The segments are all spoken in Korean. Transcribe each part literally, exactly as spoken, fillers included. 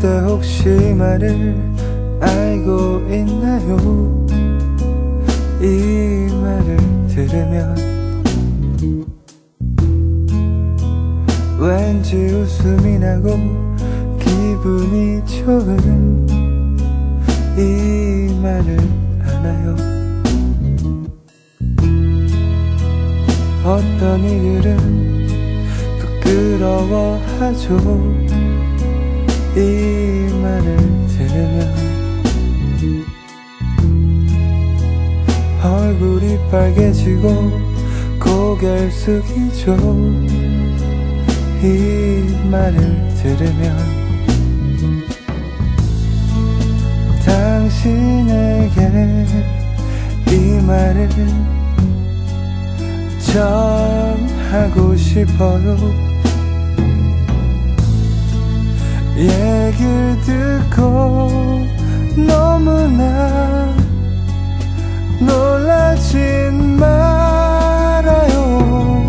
그대 혹시 말을 알고 있나요? 이 말을 들으면 왠지 웃음이 나고 기분이 좋은 이 말을 아나요? 어떤 이들은 부끄러워하죠. 이 말을 들으면 얼굴이 빨개지고 고개를 숙이죠. 이 말을 들으면 당신에게 이 말을 전하고 싶어요. 얘기를 듣고 너무나 놀라진 말아요.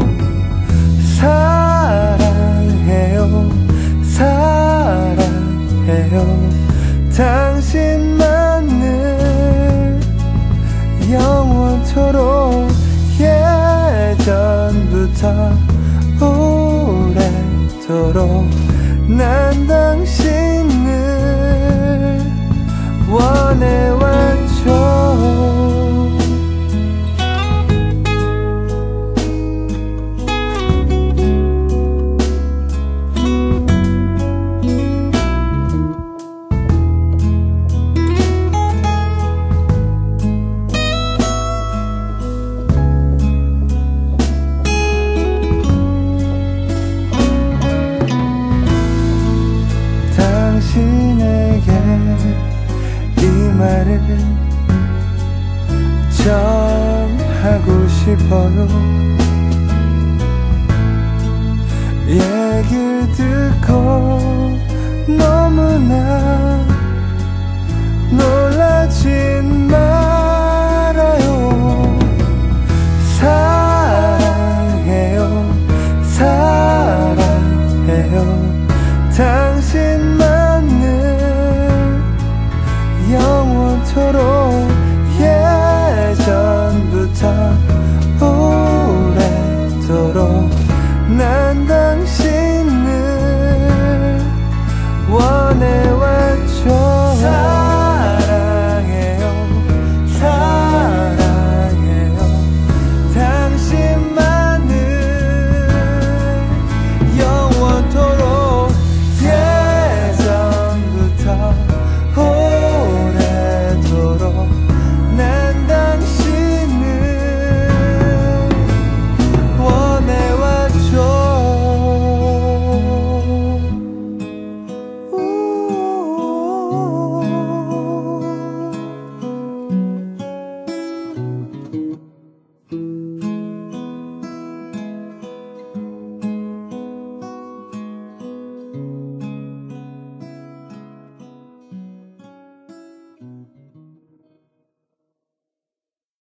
사랑해요, 사랑해요. 당신만을 영원토록 예전부터 오래도록 난 당신을 원해왔죠. 당신에게 이 말을 전하고 싶어요. 얘기를 듣고 너무나 놀라진 말아요. 사랑해요, 사랑해요. 당신만을 영원토록